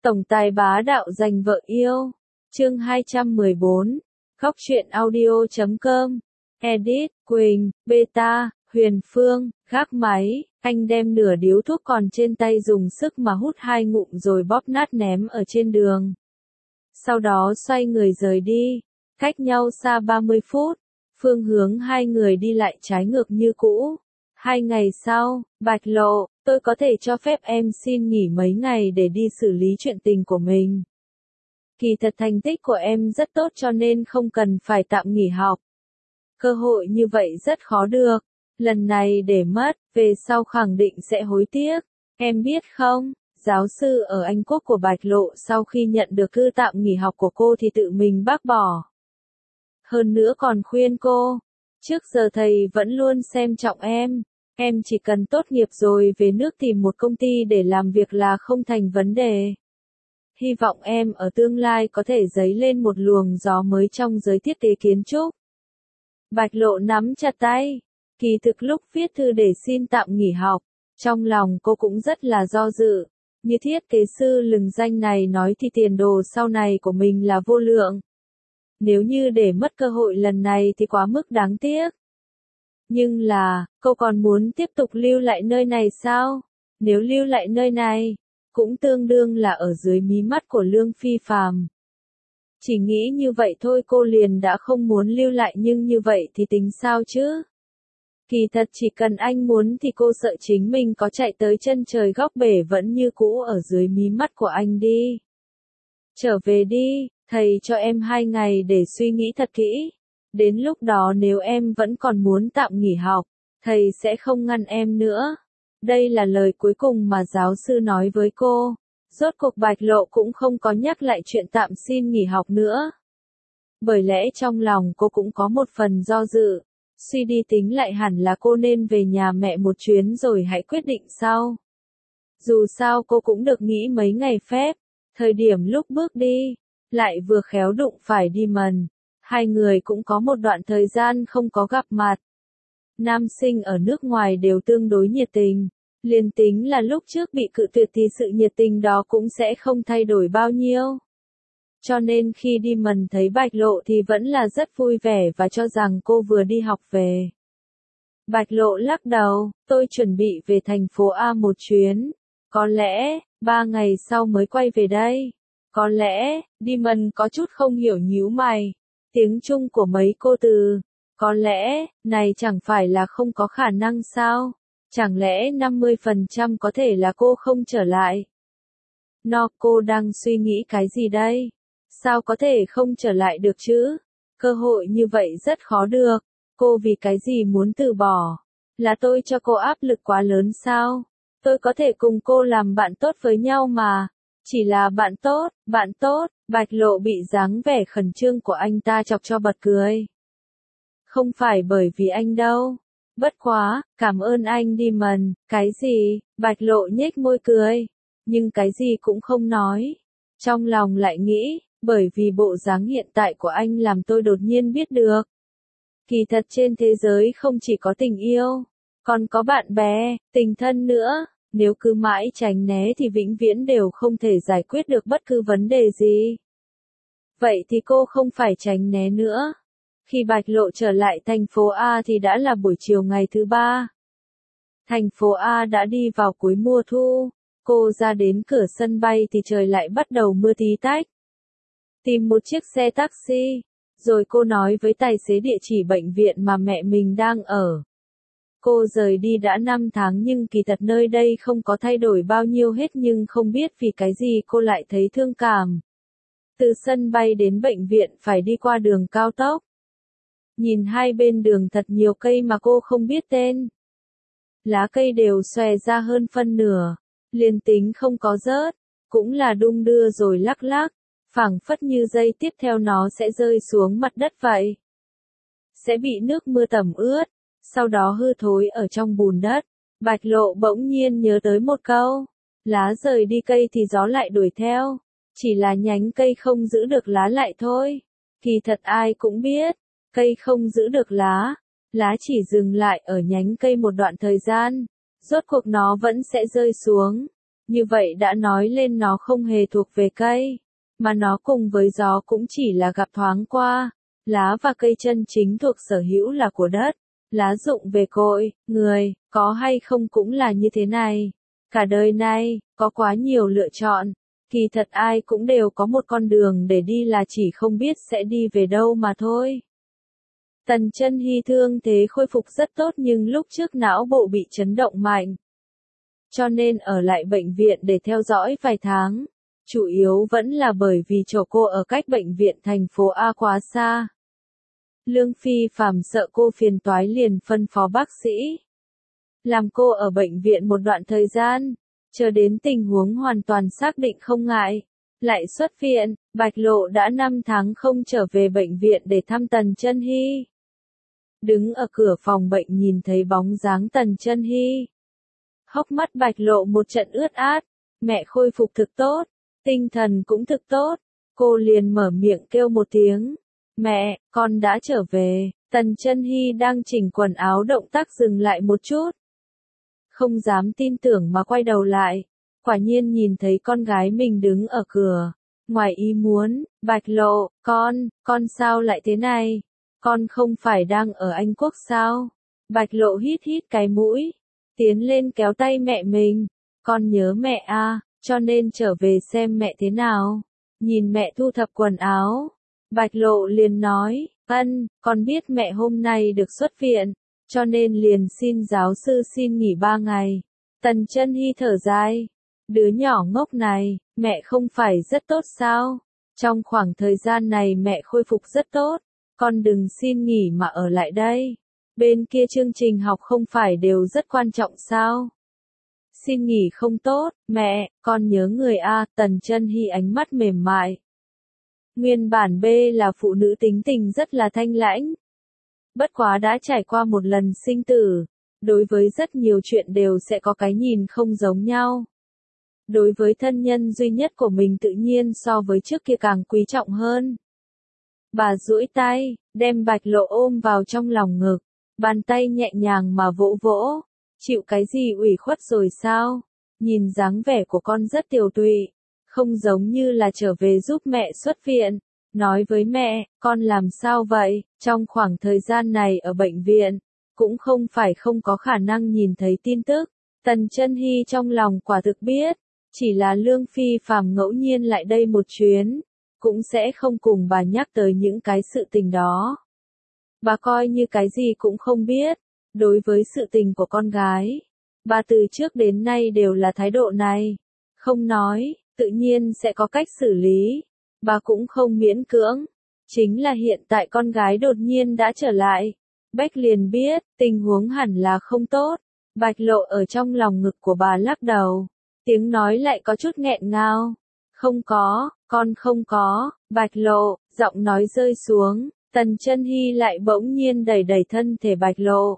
Tổng tài bá đạo giành vợ yêu. Chương 214. Góc truyện audio.com. Edit, Quỳnh, Beta, Huyền Phương, gác máy, anh đem nửa điếu thuốc còn trên tay dùng sức mà hút 2 ngụm rồi bóp nát ném ở trên đường. Sau đó xoay người rời đi, cách nhau xa 30 phút, phương hướng hai người đi lại trái ngược như cũ. 2 ngày sau, Bạch Lộ, tôi có thể cho phép em xin nghỉ mấy ngày để đi xử lý chuyện tình của mình. Kỳ thật thành tích của em rất tốt cho nên không cần phải tạm nghỉ học. Cơ hội như vậy rất khó được, lần này để mất, về sau khẳng định sẽ hối tiếc. Em biết không, giáo sư ở Anh Quốc của Bạch Lộ sau khi nhận được thư tạm nghỉ học của cô thì tự mình bác bỏ. Hơn nữa còn khuyên cô, trước giờ thầy vẫn luôn xem trọng em chỉ cần tốt nghiệp rồi về nước tìm một công ty để làm việc là không thành vấn đề. Hy vọng em ở tương lai có thể dấy lên một luồng gió mới trong giới thiết kế kiến trúc. Bạch Lộ nắm chặt tay, kỳ thực lúc viết thư để xin tạm nghỉ học, trong lòng cô cũng rất là do dự. Như thiết kế sư lừng danh này nói thì tiền đồ sau này của mình là vô lượng. Nếu như để mất cơ hội lần này thì quá mức đáng tiếc. Nhưng là, cô còn muốn tiếp tục lưu lại nơi này sao? Nếu lưu lại nơi này, cũng tương đương là ở dưới mí mắt của Lương Phi Phàm. Chỉ nghĩ như vậy thôi cô liền đã không muốn lưu lại nhưng như vậy thì tính sao chứ? Kỳ thật chỉ cần anh muốn thì cô sợ chính mình có chạy tới chân trời góc bể vẫn như cũ ở dưới mí mắt của anh đi. Trở về đi, thầy cho em 2 ngày để suy nghĩ thật kỹ. Đến lúc đó nếu em vẫn còn muốn tạm nghỉ học, thầy sẽ không ngăn em nữa. Đây là lời cuối cùng mà giáo sư nói với cô. Rốt cuộc Bạch Lộ cũng không có nhắc lại chuyện tạm xin nghỉ học nữa. Bởi lẽ trong lòng cô cũng có một phần do dự. Suy đi tính lại hẳn là cô nên về nhà mẹ một chuyến rồi hãy quyết định sau. Dù sao cô cũng được nghỉ mấy ngày phép. Thời điểm lúc bước đi, lại vừa khéo đụng phải đi mần. Hai người cũng có một đoạn thời gian không có gặp mặt. Nam sinh ở nước ngoài đều tương đối nhiệt tình. Liền tính là lúc trước bị cự tuyệt thì sự nhiệt tình đó cũng sẽ không thay đổi bao nhiêu. Cho nên khi đi mần thấy Bạch Lộ thì vẫn là rất vui vẻ và cho rằng cô vừa đi học về. Bạch Lộ lắc đầu, tôi chuẩn bị về thành phố A một chuyến. Có lẽ, 3 ngày sau mới quay về đây. Có lẽ, đi mần có chút không hiểu nhíu mày. Tiếng Trung của mấy cô từ. Có lẽ, này chẳng phải là không có khả năng sao? Chẳng lẽ 50% có thể là cô không trở lại? Cô đang suy nghĩ cái gì đây? Sao có thể không trở lại được chứ? Cơ hội như vậy rất khó được. Cô vì cái gì muốn từ bỏ? Là tôi cho cô áp lực quá lớn sao? Tôi có thể cùng cô làm bạn tốt với nhau mà. Chỉ là bạn tốt. Bạch Lộ bị dáng vẻ khẩn trương của anh ta chọc cho bật cười. Không phải bởi vì anh đâu. Bất quá, cảm ơn anh đi mần, cái gì? Bạch Lộ nhếch môi cười. Nhưng cái gì cũng không nói. Trong lòng lại nghĩ, bởi vì bộ dáng hiện tại của anh làm tôi đột nhiên biết được. Kỳ thật trên thế giới không chỉ có tình yêu, còn có bạn bè, tình thân nữa. Nếu cứ mãi tránh né thì vĩnh viễn đều không thể giải quyết được bất cứ vấn đề gì. Vậy thì cô không phải tránh né nữa. Khi Bạch Lộ trở lại thành phố A thì đã là buổi chiều ngày thứ 3. Thành phố A đã đi vào cuối mùa thu. Cô ra đến cửa sân bay thì trời lại bắt đầu mưa tí tách. Tìm một chiếc xe taxi. Rồi cô nói với tài xế địa chỉ bệnh viện mà mẹ mình đang ở. Cô rời đi đã 5 tháng nhưng kỳ thật nơi đây không có thay đổi bao nhiêu hết nhưng không biết vì cái gì cô lại thấy thương cảm. Từ sân bay đến bệnh viện phải đi qua đường cao tốc. Nhìn hai bên đường thật nhiều cây mà cô không biết tên. Lá cây đều xòe ra hơn phân nửa. Liền tính không có rớt, cũng là đung đưa rồi lắc lắc. Phảng phất như giây tiếp theo nó sẽ rơi xuống mặt đất vậy. Sẽ bị nước mưa tẩm ướt. Sau đó hư thối ở trong bùn đất. Bạch Lộ bỗng nhiên nhớ tới một câu. Lá rời đi cây thì gió lại đuổi theo. Chỉ là nhánh cây không giữ được lá lại thôi. Kỳ thật ai cũng biết. Cây không giữ được lá. Lá chỉ dừng lại ở nhánh cây một đoạn thời gian. Rốt cuộc nó vẫn sẽ rơi xuống. Như vậy đã nói lên nó không hề thuộc về cây, mà nó cùng với gió cũng chỉ là gặp thoáng qua. Lá và cây chân chính thuộc sở hữu là của đất, lá dụng về cội, người, có hay không cũng là như thế này. Cả đời này, có quá nhiều lựa chọn, kỳ thật ai cũng đều có một con đường để đi là chỉ không biết sẽ đi về đâu mà thôi. Tần Chân Hy thương thế khôi phục rất tốt nhưng lúc trước não bộ bị chấn động mạnh, cho nên ở lại bệnh viện để theo dõi vài tháng. Chủ yếu vẫn là bởi vì chỗ cô ở cách bệnh viện thành phố A quá xa. Lương Phi Phạm sợ cô phiền toái liền phân phó bác sĩ làm cô ở bệnh viện một đoạn thời gian, chờ đến tình huống hoàn toàn xác định không ngại, lại xuất viện. Bạch Lộ đã 5 tháng không trở về bệnh viện để thăm Tần Chân Hy. Đứng ở cửa phòng bệnh nhìn thấy bóng dáng Tần Chân Hy, hốc mắt Bạch Lộ một trận ướt át. Mẹ khôi phục thực tốt, tinh thần cũng thực tốt. Cô liền mở miệng kêu một tiếng, mẹ, con đã trở về. Tần Chân Hy đang chỉnh quần áo động tác dừng lại một chút, không dám tin tưởng mà quay đầu lại, quả nhiên nhìn thấy con gái mình đứng ở cửa. Ngoài ý muốn, Bạch Lộ, con sao lại thế này? Con không phải đang ở Anh Quốc sao? Bạch Lộ hít hít cái mũi, tiến lên kéo tay mẹ mình. Con nhớ mẹ à, cho nên trở về xem mẹ thế nào. Nhìn mẹ thu thập quần áo, Bạch Lộ liền nói, con biết mẹ hôm nay được xuất viện, cho nên liền xin giáo sư xin nghỉ 3 ngày. Tần Chân Hy thở dài, đứa nhỏ ngốc này, mẹ không phải rất tốt sao? Trong khoảng thời gian này mẹ khôi phục rất tốt, con đừng xin nghỉ mà ở lại đây. Bên kia chương trình học không phải đều rất quan trọng sao? Xin nghỉ không tốt, mẹ, con nhớ người A. Tần Chân Hy ánh mắt mềm mại. Nguyên bản B là phụ nữ tính tình rất là thanh lãnh. Bất quá đã trải qua một lần sinh tử, đối với rất nhiều chuyện đều sẽ có cái nhìn không giống nhau. Đối với thân nhân duy nhất của mình tự nhiên so với trước kia càng quý trọng hơn. Bà duỗi tay, đem Bạch Lộ ôm vào trong lòng ngực, bàn tay nhẹ nhàng mà vỗ vỗ. Chịu cái gì ủy khuất rồi sao? Nhìn dáng vẻ của con rất tiều tụy, không giống như là trở về giúp mẹ xuất viện. Nói với mẹ, con làm sao vậy? Trong khoảng thời gian này ở bệnh viện, cũng không phải không có khả năng nhìn thấy tin tức. Tần Chân Hy trong lòng quả thực biết, chỉ là Lương Phi Phạm ngẫu nhiên lại đây một chuyến, cũng sẽ không cùng bà nhắc tới những cái sự tình đó. Bà coi như cái gì cũng không biết. Đối với sự tình của con gái, bà từ trước đến nay đều là thái độ này. Không nói, tự nhiên sẽ có cách xử lý. Bà cũng không miễn cưỡng. Chính là hiện tại con gái đột nhiên đã trở lại. Bách liền biết, tình huống hẳn là không tốt. Bạch Lộ ở trong lòng ngực của bà lắc đầu. Tiếng nói lại có chút nghẹn ngào. Không có, con không có. Bạch Lộ, giọng nói rơi xuống. Tần Chân Hy lại bỗng nhiên đẩy đẩy thân thể Bạch Lộ.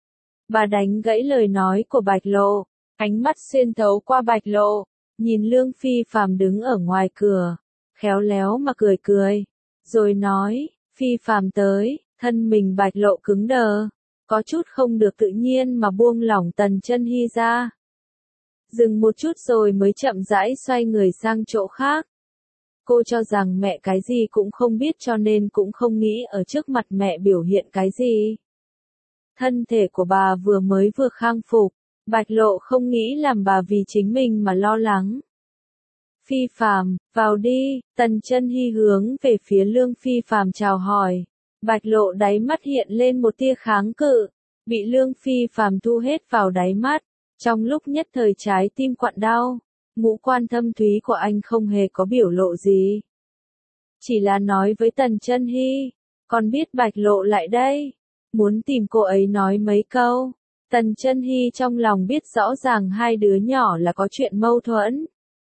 Bà đánh gãy lời nói của Bạch Lộ, ánh mắt xuyên thấu qua Bạch Lộ, nhìn Lương Phi Phạm đứng ở ngoài cửa, khéo léo mà cười cười, rồi nói, Phi Phạm tới. Thân mình Bạch Lộ cứng đờ, có chút không được tự nhiên mà buông lỏng Tần Chân Hy ra. Dừng một chút rồi mới chậm rãi xoay người sang chỗ khác. Cô cho rằng mẹ cái gì cũng không biết cho nên cũng không nghĩ ở trước mặt mẹ biểu hiện cái gì. Thân thể của bà vừa khang phục, Bạch Lộ không nghĩ làm bà vì chính mình mà lo lắng. Phi Phạm, vào đi. Tần Chân Hy hướng về phía Lương Phi Phạm chào hỏi. Bạch Lộ đáy mắt hiện lên một tia kháng cự, bị Lương Phi Phạm thu hết vào đáy mắt, trong lúc nhất thời trái tim quặn đau. Ngũ quan thâm thúy của anh không hề có biểu lộ gì, chỉ là nói với Tần Chân Hy, con biết Bạch Lộ lại đây, muốn tìm cô ấy nói mấy câu. Tần Chân Hy trong lòng biết rõ ràng hai đứa nhỏ là có chuyện mâu thuẫn.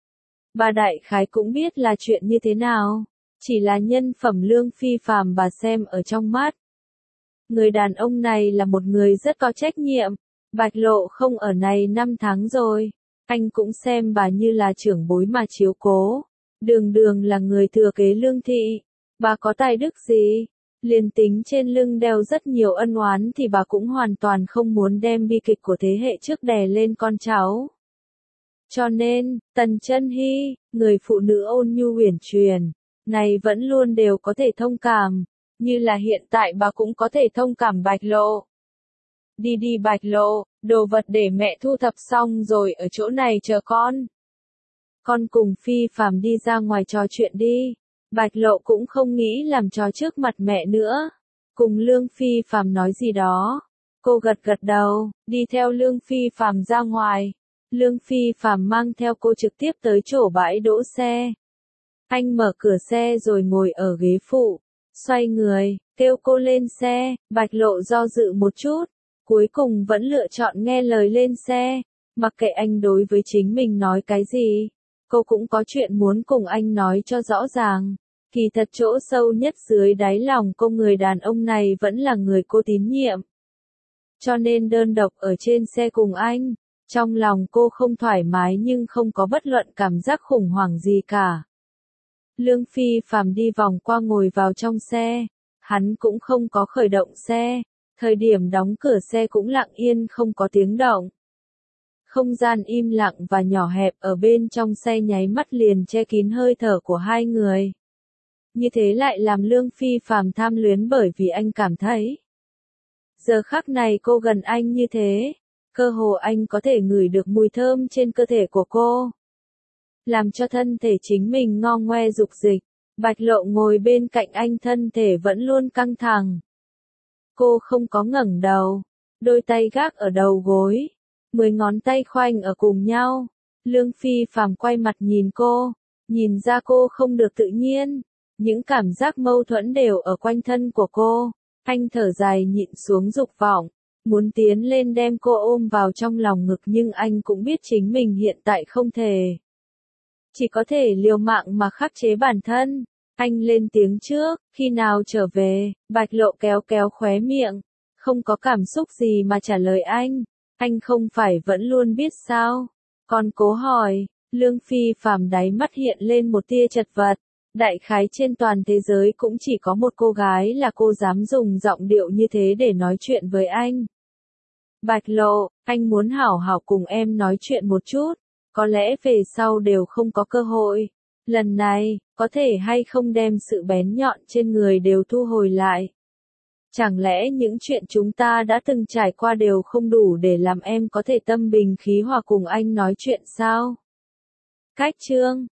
Bà đại khái cũng biết là chuyện như thế nào, chỉ là nhân phẩm Lương Phi Phạm bà xem ở trong mắt. Người đàn ông này là một người rất có trách nhiệm. Bạch Lộ không ở này 5 tháng rồi, anh cũng xem bà như là trưởng bối mà chiếu cố. Đường Đường là người thừa kế Lương thị, bà có tài đức gì? Liền tính trên lưng đeo rất nhiều ân oán thì bà cũng hoàn toàn không muốn đem bi kịch của thế hệ trước đè lên con cháu. Cho nên, Tần Chân Hy, người phụ nữ ôn nhu uyển chuyển, này vẫn luôn đều có thể thông cảm, như là hiện tại bà cũng có thể thông cảm Bạch Lộ. Đi đi Bạch Lộ, đồ vật để mẹ thu thập xong rồi ở chỗ này chờ con. Con cùng Phi Phàm đi ra ngoài trò chuyện đi. Bạch Lộ cũng không nghĩ làm trò trước mặt mẹ nữa. Cùng Lương Phi Phàm nói gì đó. Cô gật gật đầu, đi theo Lương Phi Phàm ra ngoài. Lương Phi Phàm mang theo cô trực tiếp tới chỗ bãi đỗ xe. Anh mở cửa xe rồi ngồi ở ghế phụ, xoay người, kêu cô lên xe. Bạch Lộ do dự một chút, cuối cùng vẫn lựa chọn nghe lời lên xe. Mặc kệ anh đối với chính mình nói cái gì, cô cũng có chuyện muốn cùng anh nói cho rõ ràng. Kỳ thật chỗ sâu nhất dưới đáy lòng cô người đàn ông này vẫn là người cô tín nhiệm. Cho nên đơn độc ở trên xe cùng anh, trong lòng cô không thoải mái nhưng không có bất luận cảm giác khủng hoảng gì cả. Lương Phi Phàm đi vòng qua ngồi vào trong xe, hắn cũng không có khởi động xe, thời điểm đóng cửa xe cũng lặng yên không có tiếng động. Không gian im lặng và nhỏ hẹp ở bên trong xe nháy mắt liền che kín hơi thở của hai người. Như thế lại làm Lương Phi Phàm tham luyến bởi vì anh cảm thấy. Giờ khắc này cô gần anh như thế, cơ hồ anh có thể ngửi được mùi thơm trên cơ thể của cô. Làm cho thân thể chính mình ngo ngoe dục dịch, Bạch Lộ ngồi bên cạnh anh thân thể vẫn luôn căng thẳng. Cô không có ngẩng đầu, đôi tay gác ở đầu gối, 10 ngón tay khoanh ở cùng nhau. Lương Phi Phàm quay mặt nhìn cô, nhìn ra cô không được tự nhiên, những cảm giác mâu thuẫn đều ở quanh thân của cô. Anh thở dài nhịn xuống dục vọng, muốn tiến lên đem cô ôm vào trong lòng ngực nhưng anh cũng biết chính mình hiện tại không thể. Chỉ có thể liều mạng mà khắc chế bản thân. Anh lên tiếng trước, khi nào trở về. Bạch Lộ kéo kéo khóe miệng, không có cảm xúc gì mà trả lời anh không phải vẫn luôn biết sao. Còn cố hỏi, Lương Phi Phàm đáy mắt hiện lên một tia chật vật. Đại khái trên toàn thế giới cũng chỉ có một cô gái là cô dám dùng giọng điệu như thế để nói chuyện với anh. Bạch Lộ, anh muốn hảo hảo cùng em nói chuyện một chút, có lẽ về sau đều không có cơ hội. Lần này, có thể hay không đem sự bén nhọn trên người đều thu hồi lại. Chẳng lẽ những chuyện chúng ta đã từng trải qua đều không đủ để làm em có thể tâm bình khí hòa cùng anh nói chuyện sao? Cách chương